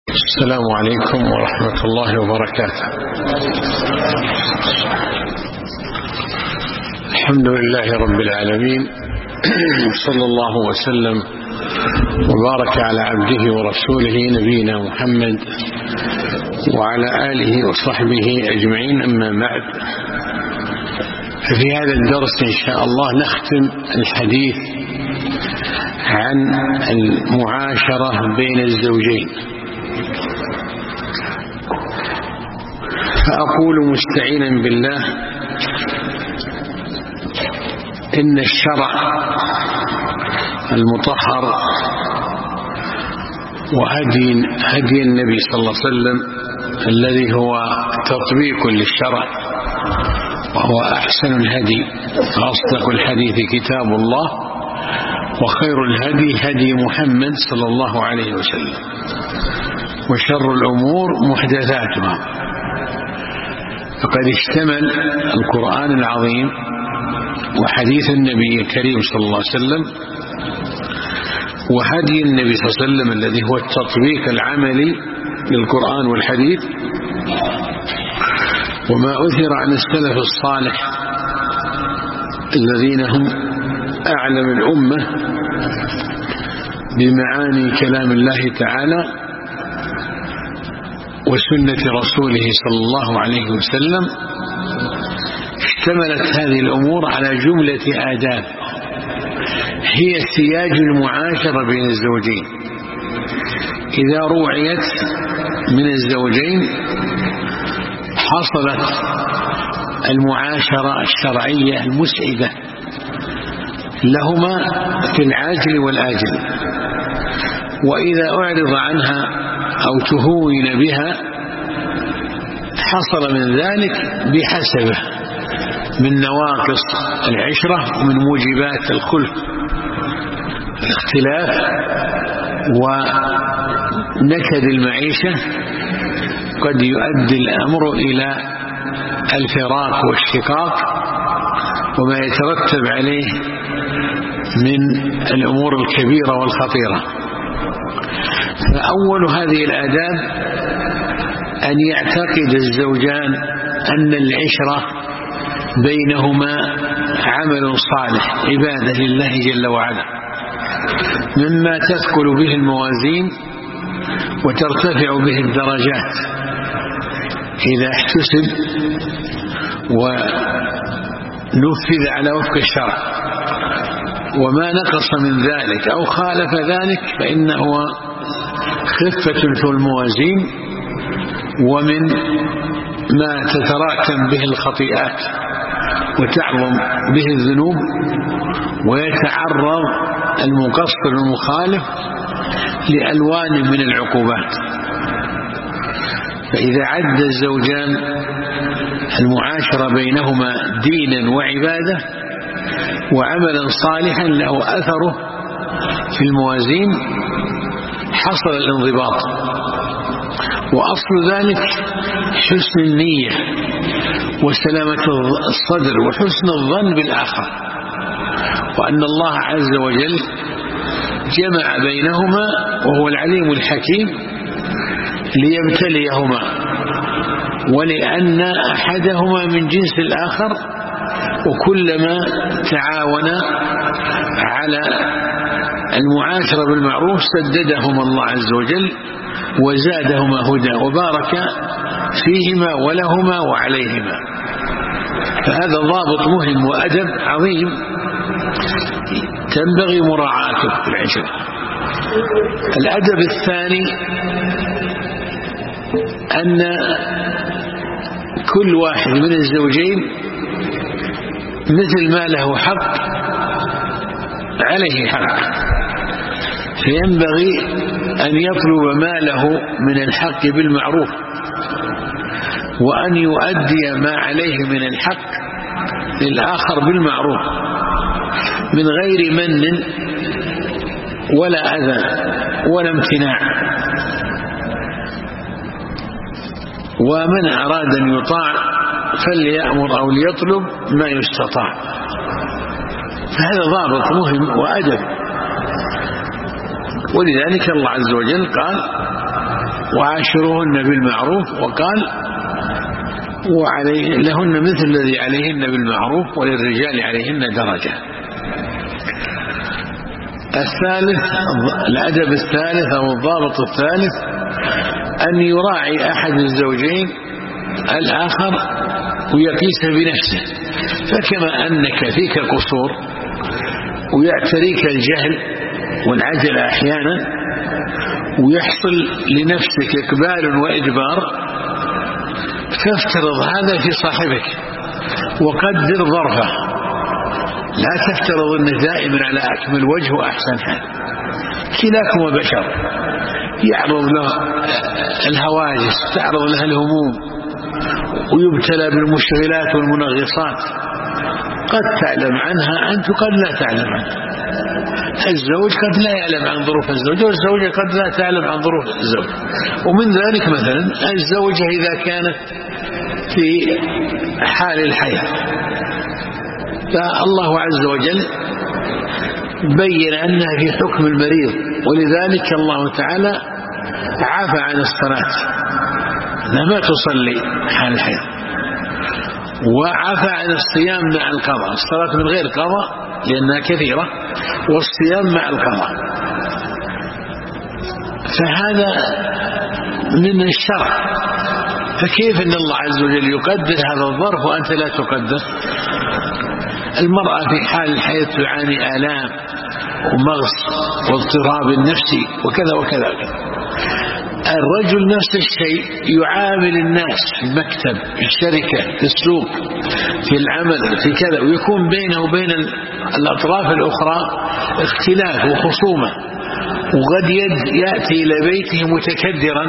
السلام عليكم ورحمة الله وبركاته. الحمد لله رب العالمين، صلى الله وسلم وبارك على عبده ورسوله نبينا محمد وعلى آله وصحبه أجمعين، أما بعد. ففي هذا الدرس إن شاء الله نختم الحديث عن المعاشرة بين الزوجين. فأقول مستعينا بالله إن الشرع المطهر وهدي النبي صلى الله عليه وسلم الذي هو تطبيق للشرع وهو أحسن الهدي وأصدق الحديث كتاب الله، وخير الهدي هدي محمد صلى الله عليه وسلم، وشر الأمور محدثاتها. فقد اشتمل القرآن العظيم وحديث النبي الكريم صلى الله عليه وسلم وهدي النبي صلى الله عليه وسلم الذي هو التطبيق العملي للقرآن والحديث، وما أثر عن السلف الصالح الذين هم أعلم الأمة بمعاني كلام الله تعالى وسنة رسوله صلى الله عليه وسلم. اشتملت هذه الأمور على جملة آداب هي سياج المعاشرة بين الزوجين. إذا روعيت من الزوجين حصلت المعاشرة الشرعية المسعدة لهما في العاجل والآجل، وإذا أعرض عنها أو تهون بها حصل من ذلك بحسبه من نواقص العشرة ومن موجبات الخلق، الاختلاف ونكد المعيشة قد يؤدي الأمر إلى الفراق والشقاق وما يترتب عليه من الأمور الكبيرة والخطيرة. فأول هذه الآداب أن يعتقد الزوجان أن العشرة بينهما عمل صالح، عبادة لله جل وعلا، مما تثقل به الموازين وترتفع به الدرجات إذا احتسب ونفذ على وفق الشرع، وما نقص من ذلك أو خالف ذلك فإنه خفة في الموازين ومن ما تتراكم به الخطيئات وتعظم به الذنوب ويتعرض المقصر المخالف لألوان من العقوبات. فإذا عد الزوجان المعاشرة بينهما دينا وعبادة وعملا صالحا له أثره في الموازين حصل الانضباط. وأصل ذلك حسن النية وسلامة الصدر وحسن الظن بالآخر، وأن الله عز وجل جمع بينهما وهو العليم الحكيم ليبتليهما، ولأن أحدهما من جنس الآخر، وكلما تعاون على المعاشرة بالمعروف سددهما الله عز وجل وزادهما هدى وبارك فيهما ولهما وعليهما. فهذا ضابط مهم وأدب عظيم تنبغي مراعاته في العشرة. الأدب الثاني أن كل واحد من الزوجين مثل ما له حق عليه حق، فينبغي أن يطلب ما له من الحق بالمعروف، وأن يؤدي ما عليه من الحق للآخر بالمعروف من غير من ولا أذى ولا امتناع. ومن أراد أن يطاع فليأمر أو ليطلب ما يستطاع. فهذا ضابط مهم وأدب. ولذلك الله عز وجل قال وعاشروهن بالمعروف، وقال لهن مثل الذي عليهن بالمعروف وللرجال عليهن درجة. الثالث، الأدب الثالث أو الضابط الثالث، أن يراعي أحد الزوجين الآخر ويقيس بنفسه. فكما أنك فيك قصور ويعتريك الجهل والعجل أحيانا ويحصل لنفسك إقبال وإدبار، فافترض هذا في صاحبك وقدر ظرفه. لا تفترض أنه دائما على أكمل وجه وأحسن حال. كلاكم بشر، يعرض له الهواجس، تعرض له الهموم، ويبتلى بالمشغلات والمنغصات، قد تعلم عنها أنت قد لا تعلم عنها. الزوج قد لا يعلم عن ظروف الزوجة، والزوجة قد لا تعلم عن ظروف الزوج. ومن ذلك مثلا الزوجة إذا كانت في حال الحياة، فالله عز وجل بين أنها في حكم المريض، ولذلك الله تعالى عفى عن الصلاة، أنها ما تصلي حال الحياة، وعفى عن الصيام مع القضاء، الصلاة من غير قضاء لأنها كثيرة، والصيام مع القضاء. فهذا من الشرع. فكيف أن الله عز وجل يقدر هذا الظرف وأنت لا تقدر؟ المرأة في حال الحياة تعاني آلام ومغص واضطراب النفسي وكذا وكذا. الرجل نفس الشيء، يعامل الناس في المكتب، في الشركة، في السوق، في العمل، في كذا، ويكون بينه وبين الأطراف الأخرى اختلاف وخصومة، وقد يأتي إلى بيته متكدرا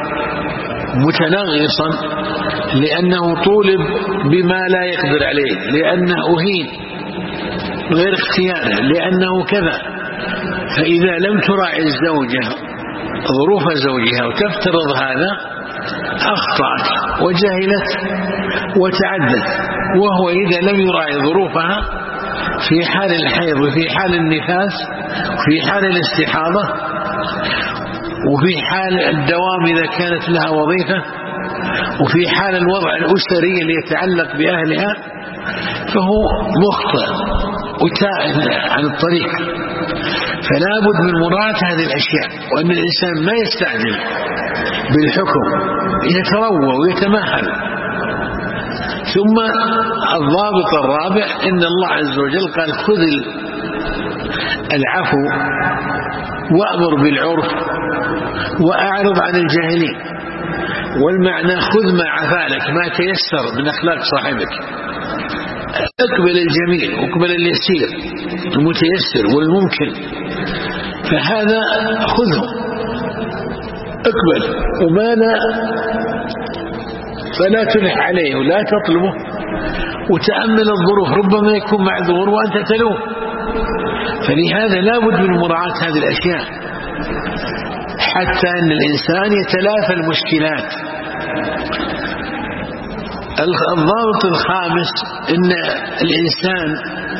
متنغصا لأنه طولب بما لا يقدر عليه، لأنه أهين غير اختياره، لأنه كذا. فإذا لم تراعي الزوجة ظروف زوجها وتفترض هذا، أخطأت وجهلت وتعدت. وهو إذا لم يراعي ظروفها في حال الحيض وفي حال النفاس وفي حال الاستحاضة وفي حال الدوام إذا كانت لها وظيفة وفي حال الوضع الأسري اللي يتعلق بأهلها، فهو مخطئ وتائه عن الطريق. فلا بد من مراعاة هذه الأشياء، وأن الإنسان ما يستعجل بالحكم، يتروى ويتمهل. ثم الضابط الرابع، إن الله عز وجل قال خذ العفو وأمر بالعرف وأعرض عن الجاهلين. والمعنى خذ ما عفا لك، ما تيسر من أخلاق صاحبك، اقبل الجميل واقبل اليسير المتيسر والممكن، فهذا خذه اقبل، وما لا فلا تلح عليه ولا تطلبه، وتأمل الظروف، ربما يكون معذور وأنت تلوم. فلهذا لا بد من مراعاة هذه الأشياء حتى أن الإنسان يتلافى المشكلات. الضابط الخامس، إن الإنسان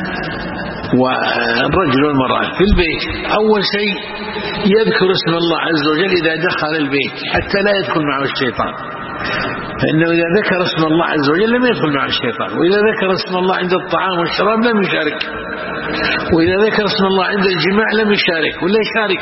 والرجل والمرأة في البيت أول شيء يذكر اسم الله عز وجل إذا دخل البيت حتى لا يدخل معه الشيطان، فإنه إذا ذكر اسم الله عز وجل لم يدخل معه الشيطان. وإذا ذكر اسم الله عند الطعام والشراب لم يشارك، وإذا ذكر اسم الله عند الجماع لم يشارك ولا يشارك،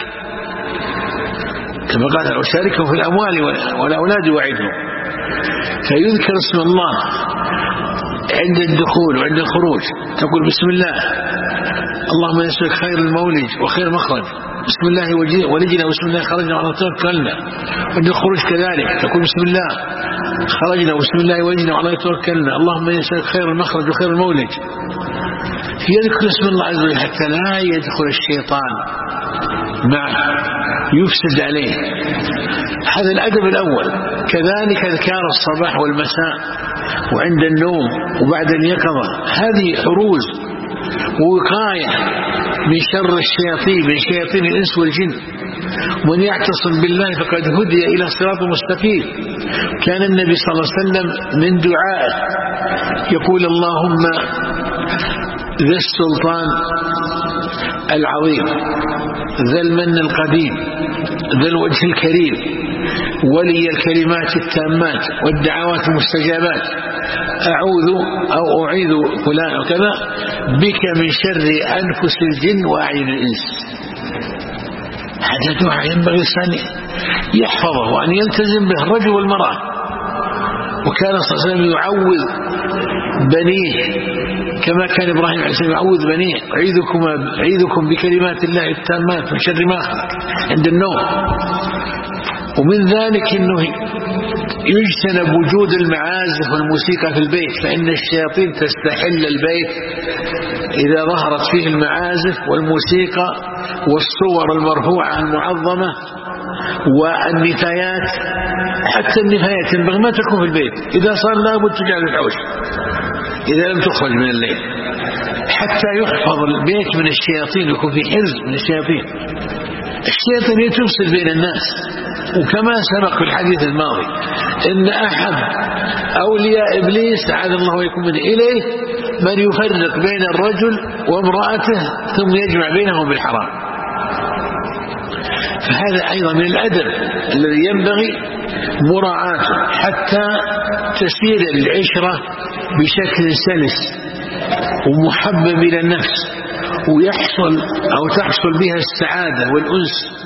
كما قال أشاركهم في الأموال والأولاد وعدهم. فيذكر اسم الله عند الدخول وعند الخروج، تقول بسم الله اللهم نسألك خير المولج وخير مخرج، بسم الله ولجنا وبسم الله خرجنا وعلى توكلنا. عند الخروج كذلك تقول بسم الله خرجنا وبسم الله ولجنا وعلى توكلنا، اللهم نسألك خير المخرج وخير المولج. يذكر اسم الله عز وجل حتى لا يدخل الشيطان معه يفسد عليه. هذا الأدب الأول. كذلك أذكار الصباح والمساء وعند النوم وبعد اليقظة، هذه حروز ووقاية من شر الشياطين، من شياطين الإنس والجن. ومن يعتصم بالله فقد هدي إلى صراط مستقيم. كان النبي صلى الله عليه وسلم من دعائه يقول اللهم ذا السلطان العظيم، ذا المن القديم، ذا الوجه الكريم، ولي الكلمات التامات والدعوات المستجابات، أعيذ فلان وكذا بك من شر أنفس الجن وأعين الإنس. هذا دعاء ينبغي الإنسان يحفظه وأن يلتزم به الرجل والمرأة. وكان صلى الله عليه وسلم يعوذ بنيه كما كان إبراهيم عليه السلام يعوذ بنيه: أعيذكم بكلمات الله التامات من شر ما خلق عند النوم. ومن ذلك أنه يجتنب وجود المعازف والموسيقى في البيت، فإن الشياطين تستحل البيت إذا ظهرت فيه المعازف والموسيقى والصور المرفوعة المعظمة والنفايات. حتى النفايات ينبغي ما تكون في البيت، إذا صار لابد تجعل الحوش إذا لم تخرج من الليل، حتى يحفظ البيت من الشياطين، يكون في حرز من الشياطين. الشياطين تفسد بين الناس، وكما سبق في الحديث الماضي إن أحد أولياء إبليس أعاذ الله ويكون منه إليه من يفرق بين الرجل وامرأته ثم يجمع بينهم بالحرام. فهذا أيضا من الأدب الذي ينبغي مراعاته حتى تسير العشرة بشكل سلس ومحبب إلى النفس، ويحصل أو تحصل بها السعادة والأنس.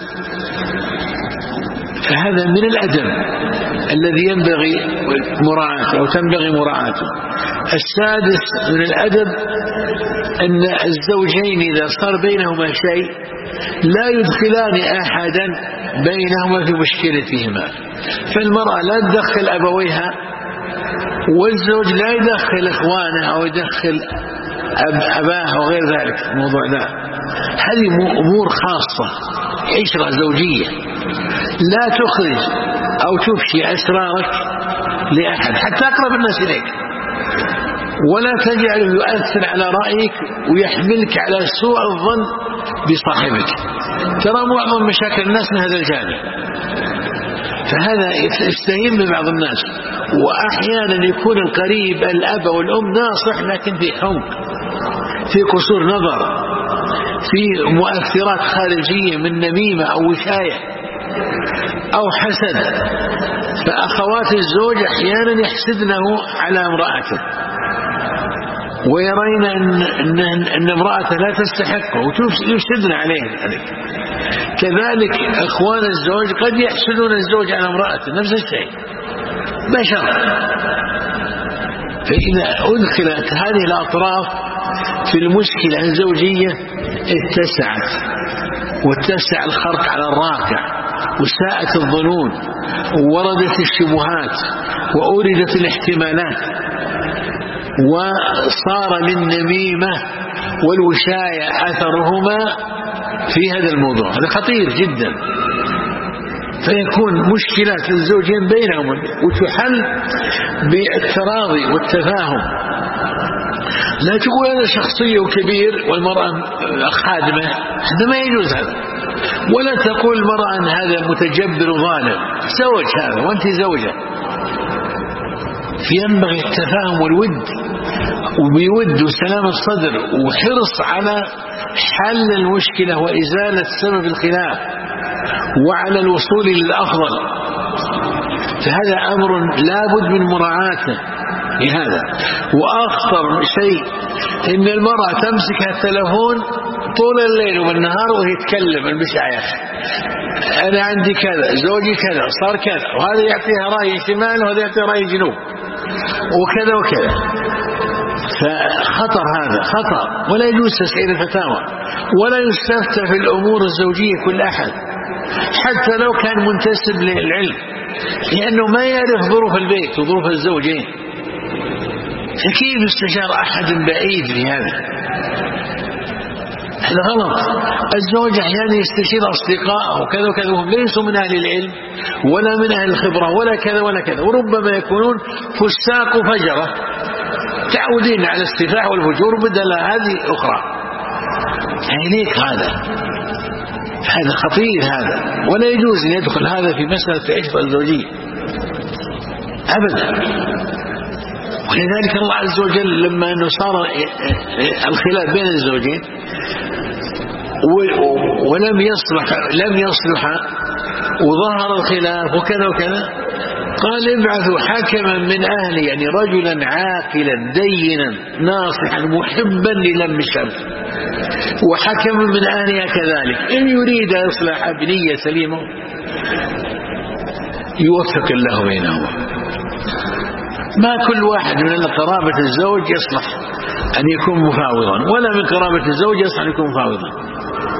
فهذا من الأدب الذي ينبغي مراعاته أو تنبغي مراعاته. السادس من الأدب أن الزوجين إذا صار بينهما شيء لا يدخلان أحدا بينهما في مشكلتهما. فالمرأة لا تدخل أبويها، والزوج لا يدخل إخوانه أو يدخل أباه وغير ذلك. الموضوع ذا هذه أمور خاصة، عشرة زوجية، لا تخرج أو تفشي أسرارك لأحد حتى أقرب الناس إليك، ولا تجعله يؤثر على رأيك ويحملك على سوء الظن بصاحبك. ترى معظم مشاكل الناس من هذا الجانب، فهذا يستهين ببعض الناس. وأحيانا يكون القريب الأب والأم ناصح لكن في حمق، في قصور نظر، في مؤثرات خارجية من نميمة أو وشاية أو حسد. فأخوات الزوج أحيانا يحسدنه على امرأته ويرين أن امرأته لا تستحقه ويشدن عليه. كذلك أخوان الزوج قد يحسدون الزوج على امرأته، نفس الشيء، بشر. فإذا أدخلت هذه الأطراف في المشكلة الزوجية اتسعت، واتسع الخرق على الراكع، وساءت الظنون، ووردت الشبهات، وأوردت الاحتمالات، وصار للنميمة والوشاية أثرهما في هذا الموضوع. هذا خطير جدا. فيكون مشكلات الزوجين بينهم وتحل بالتراضي والتفاهم. لا تقول أنا شخصية وكبير والمرأة خادمة، هذا ما يجوز هذا. ولا تقول المرأة أن هذا متجبر وظالم، زوج هذا وأنت زوجة. فينبغي التفاهم والود، وبيود وسلام الصدر وحرص على حل المشكلة وإزالة سبب الخلاف وعلى الوصول للأفضل. فهذا أمر لا بد من مراعاته لهذا. وأخطر شيء إن المرأة تمسك التلفون طول الليل والنهار وهي تتكلم المشاعر: أنا عندي كذا، زوجي كذا، صار كذا، وهذا يعطيها رأي شمال وهذا يعطيها رأي جنوب، وكذا وكذا. فخطر، هذا خطر، ولا يجوز تسعير الفتاوى، ولا يستفتى في الأمور الزوجية كل أحد حتى لو كان منتسب للعلم، لأنه ما يعرف ظروف البيت وظروف الزوجين. فكيف يستشار أحد بعيد في هذا؟ هذا غلط. الزوج أحيانا يستشير أصدقائه وكذا وكذا وهم ليسوا من أهل العلم ولا من أهل الخبرة ولا كذا ولا كذا، وربما يكونون فساق وفجرة تعودين على السفاح والفجور بدل هذه أخرى. عينيك هذا خطير، هذا ولا يجوز أن يدخل هذا في مسألة العشرة الزوجية أبدا. ولذلك الله عز وجل لما أنه صار الخلاف بين الزوجين ولم يصلح وظهر الخلاف وكذا وكذا، قال ابعثوا حكما من أهله، يعني رجلا عاقلا دينا ناصحا محبا للم الشمس، وحكما من أهلها كذلك، إن يريد إصلاح بنية سليمة يوفق الله بينهما. ما كل واحد من قرابة الزوج يصلح أن يكون مفاوضا، ولا من قرابة الزوج يصلح أن يكون مفاوضا.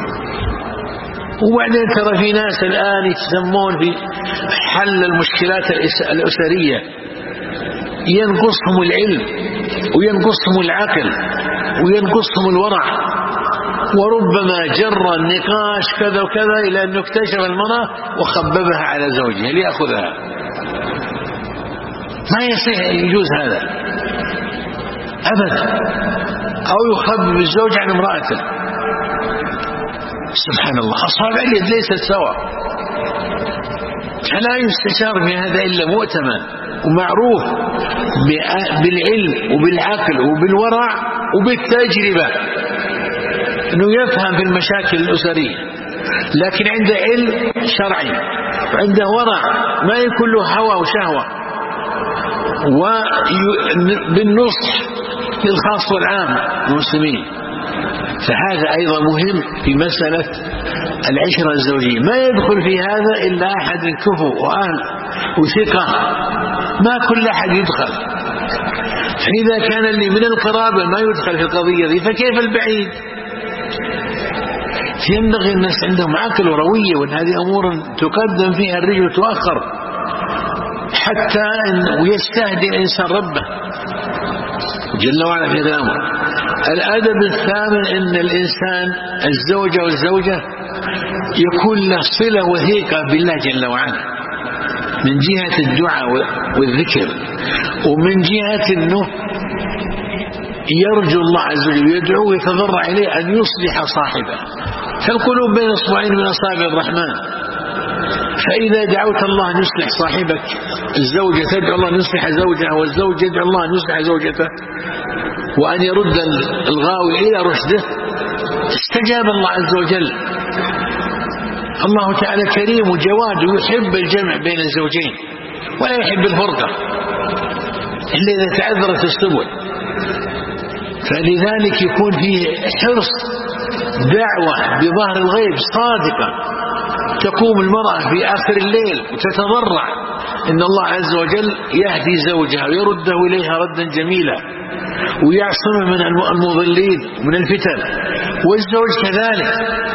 وبعدين ترى في ناس الآن يتسمون في حل المشكلات الأسرية، ينقصهم العلم وينقصهم العقل وينقصهم الورع، وربما جر النقاش كذا وكذا إلى أنه اكتشف المرأة وخببها على زوجها ليأخذها. ما يصح يجوز هذا أبدا، أو يخبب الزوج عن امرأته. سبحان الله، أصابع اليد ليست سوا، فلا يستشار في هذا إلا مؤتمن ومعروف بالعلم وبالعقل وبالورع وبالتجربة، أنه يفهم في المشاكل الأسرية، لكن عنده علم شرعي وعنده ورع، ما يكون له هوى وشهوة، وبالنصح للخاص والعام المسلمين. فهذا أيضا مهم في مسألة العشرة الزوجية، ما يدخل في هذا إلا أحد كفو وأهل وثقة، ما كل أحد يدخل. فإذا كان اللي من القرابة ما يدخل في القضية دي، فكيف البعيد؟ ينبغي الناس عندهم عقل وروية، وأن هذه أمور تقدم فيها الرجل وتؤخر، حتى ويستهدي الإنسان ربه جل وعلا في هذا الأمر. الأدب الثامن أن الإنسان الزوجة والزوجة يكون له صلة وثيقة بالله جل وعلا، من جهة الدعاء والذكر، ومن جهة أنه يرجو الله عز وجل ويدعو ويتضرع إليه أن يصلح صاحبه. فالقلوب بين أصبعين من أصابع الرحمن، فإذا دعوت الله أن يصلح صاحبك الزوجة تدعو الله أن يصلح زوجها، والزوج يدعو الله أن يصلح زوجته وأن يرد الغاوي إلى رشده، استجاب الله عز وجل. الله تعالى كريم وجواد ويحب الجمع بين الزوجين ولا يحب الفرقة إلا إذا تعذرت السبل. فلذلك يكون فيه حرص دعوة بظهر الغيب صادقة، تقوم المرأة في آخر الليل وتتضرع إن الله عز وجل يهدي زوجها ويرده إليها ردا جميلا ويعصمه من المضلين ومن الفتن، والزوج كذلك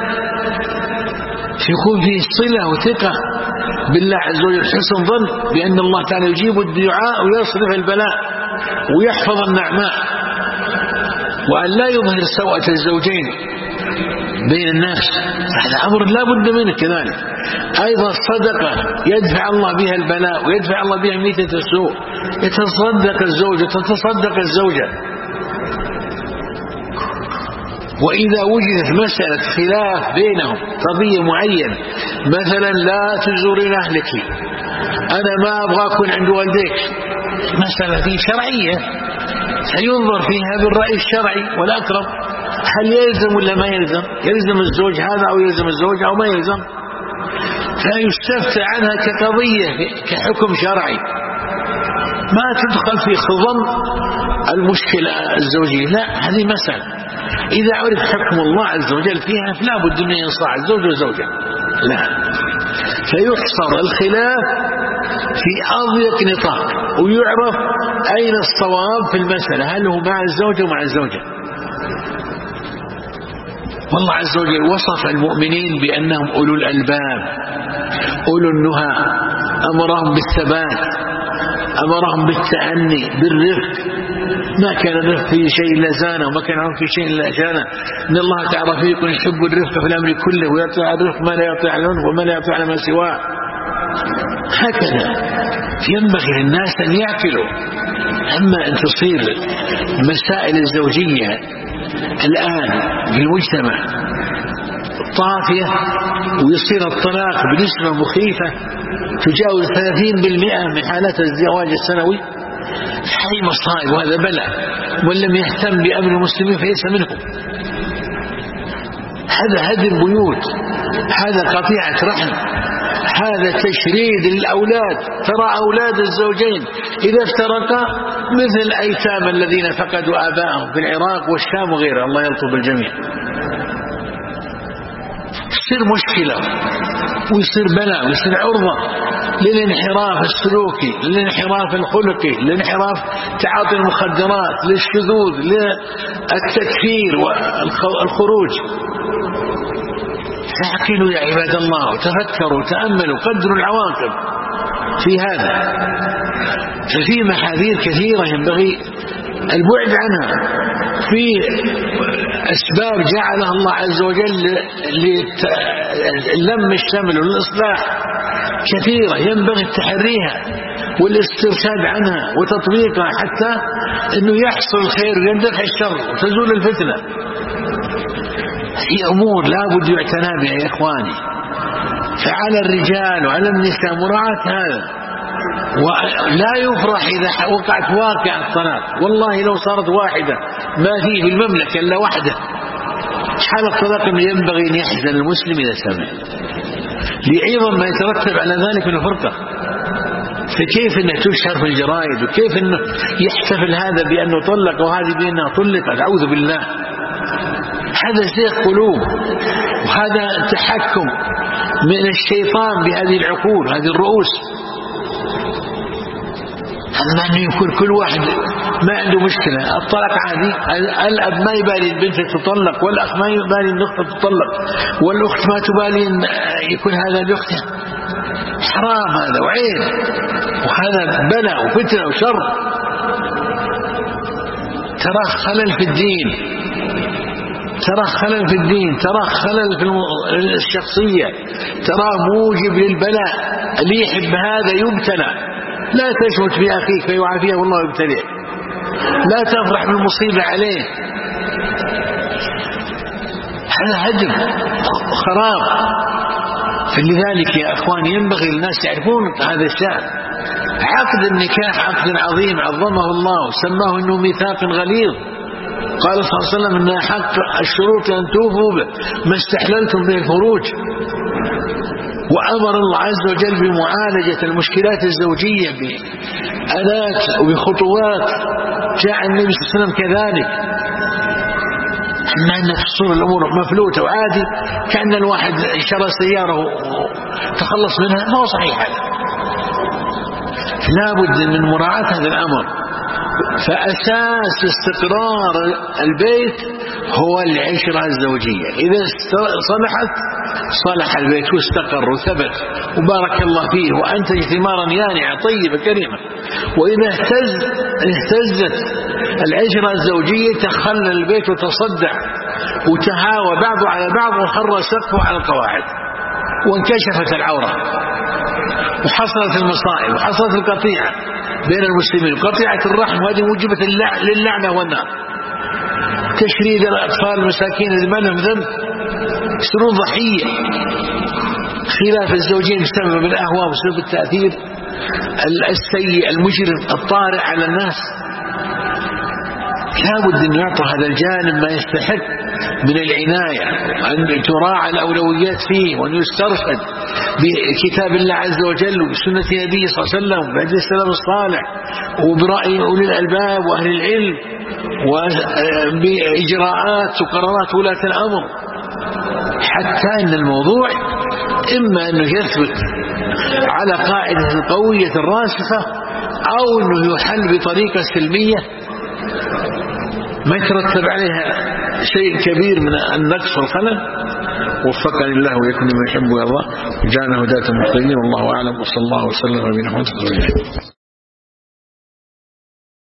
يكون فيه صلة وثقة بالله عز وجل، حسن ظن بأن الله تعالى يجيب الدعاء ويصرف البلاء ويحفظ النعماء، وأن لا يظهر سوءة الزوجين بين الناس، هذا أمر لا بد منه. كذلك أيضا الصدقة يدفع الله بها البلاء ويدفع الله بها ميتة السوء، يتصدق الزوج وتتصدق الزوجة. وإذا وجدت مسألة خلاف بينهم قضية معينة، مثلا لا تزورين أهلك، أنا ما أبغى أكون عند والديك، مسألة دي شرعية سينظر فيها بالرأي الشرعي والأقرب، هل يلزم ولا ما يلزم، يلزم الزوج هذا أو يلزم الزوج أو ما يلزم، فيستفتى عنها كقضية كحكم شرعي، ما تدخل في خضم المشكلة الزوجية، لا، هذه مسألة إذا عرف حكم الله عز وجل فيها فلا بد أن ينصاع الزوج والزوجة، لا، فيحصر الخلاف في أضيق نطاق ويعرف أين الصواب في المسألة، هل هو مع الزوجة ومع الزوجة. والله عز وجل وصف المؤمنين بأنهم أولو الألباب أولو النهى، أمرهم بالثبات، أمرهم بالتأني بالرفق، ما كان الرفق في شيء إلا زانه وما كان في شيء إلا شانه، إن الله تعالى رفيق يحب الرفق في الأمر كله ويطيع الرفق ما لا يطيع العنف وما لا يطيع ما سواه. هكذا ينبغي للناس أن يعقلوا. أما أن تصير مسائل الزوجية الآن في المجتمع طافية ويصير الطلاق بنسبة مخيفة تجاوز 30% من حالات الزواج السنوي، هذه مصائب وهذا بلاء، ومن لم يهتم بأمر المسلمين فليس منهم. هذا هدم بيوت، هذا قطيعة رحم، هذا تشريد للأولاد. ترى أولاد الزوجين إذا افترقا مثل أيتام الذين فقدوا آباءهم في العراق والشام وغيرها، الله يلطف بالجميع. يصير مشكلة ويصير بلاء ويصير عرضة للانحراف السلوكي، للانحراف الخلقي، للانحراف تعاطي المخدرات، للشذوذ، للتكفير والخروج. فاعقلوا يا عباد الله وتفكروا وتأملوا، قدروا العواقب في هذا. ففي محاذير كثيرة ينبغي البعد عنها، في أسباب جعلها الله عز وجل للم الشمل والإصلاح كثيرة ينبغي تحريها والاسترشاد عنها وتطبيقها حتى أنه يحصل الخير ويندفع الشر وتزول الفتنة. في أمور لا بد يعتنى بها يا إخواني، فعلى الرجال وعلى النساء مراعاة هذا، ولا يفرح إذا وقعت واقع الطلاق. والله لو صارت واحدة ما فيه في المملكة إلا واحدة، حال الطلاق ينبغي أن يحزن المسلم إذا سمع لعظم ما يترتب على ذلك من الفرقة. فكيف أنه تشهر في الجرائد، وكيف أنه يحتفل هذا بأنه طلق وهذه بأنها طلقت، أعوذ بالله. هذا زيغ قلوب، وهذا تحكم من الشيطان بهذه العقول، هذه الرؤوس. أما أنه يكون كل واحد ما عنده مشكلة، الطلاق عادي، الأب ما يبالي البنت تطلق، والأخ ما يبالي الأخت تطلق، والأخت ما تبالي أن يكون هذا لأختها. حرام هذا وعين، وهذا بلاء وفتنة وشر. ترى خلل في الدين، ترى خلل في الدين، ترى خلل في الشخصية، ترى موجب للبلاء. اللي يحب هذا يبتلى. لا تشمت بأخيك فيعافيه والله يبتليه، لا تفرح بالمصيبة عليه. هذا هدم خراب. فلذلك يا أخواني ينبغي الناس يعرفون هذا الشأن. عقد النكاح عقد عظيم عظمه الله وسماه أنه ميثاق غليظ. قال صلى الله عليه وسلم أن حق الشروط أن توفوا به ما استحللتم به الفروج. وأمر الله عز وجل بمعالجة المشكلات الزوجية بآلات وبخطوات. جاء النبي صلى الله عليه وسلم كذلك. أما أن تصير الأمور مفلوتة وعادي كأن الواحد شرى سيارة وتخلص منها، ما هو صحيح هذا. لا بد من مراعاة هذا الأمر. فأساس استقرار البيت هو العشرة الزوجية. إذا صلحت صلح البيت واستقر وثبت وبارك الله فيه وأنتج ثمارا يانعة طيبة كريمة. وإذا اهتزت العشرة الزوجية تخلى البيت وتصدع وتهاوى بعضه على بعض وخر سقفه على القواعد وانكشفت العورة وحصلت المصائب وحصلت القطيعة بين المسلمين وقطيعة الرحم، وهذه موجبة للعنة والنار. تشريد الأطفال المساكين اللي ما لهم ذنب يصيرون ضحية. خلاف الزوجين بسبب الأهواء وبسبب التأثير السيء المجرم الطارئ على الناس. لابد أن يعطى هذا الجانب ما يستحق من العناية، أن تراعى الأولويات فيه، وأن يسترشد بكتاب الله عز وجل وبسنة نبيه صلى الله عليه وسلم وبهدي السلام الصالح وبرأي أولي الألباب وأهل العلم وبإجراءات وقرارات ولاة الأمر، حتى أن الموضوع إما أنه يثبت على قاعدة قوية راسخة أو أنه يحل بطريقة سلمية ما يترتب عليها شيء كبير من النقص والخلل. وفقني الله ويكون ما يحب ويرضى وجعلنا هداة المهتدين. والله أعلم، وصلى الله وسلم على نبينا محمد.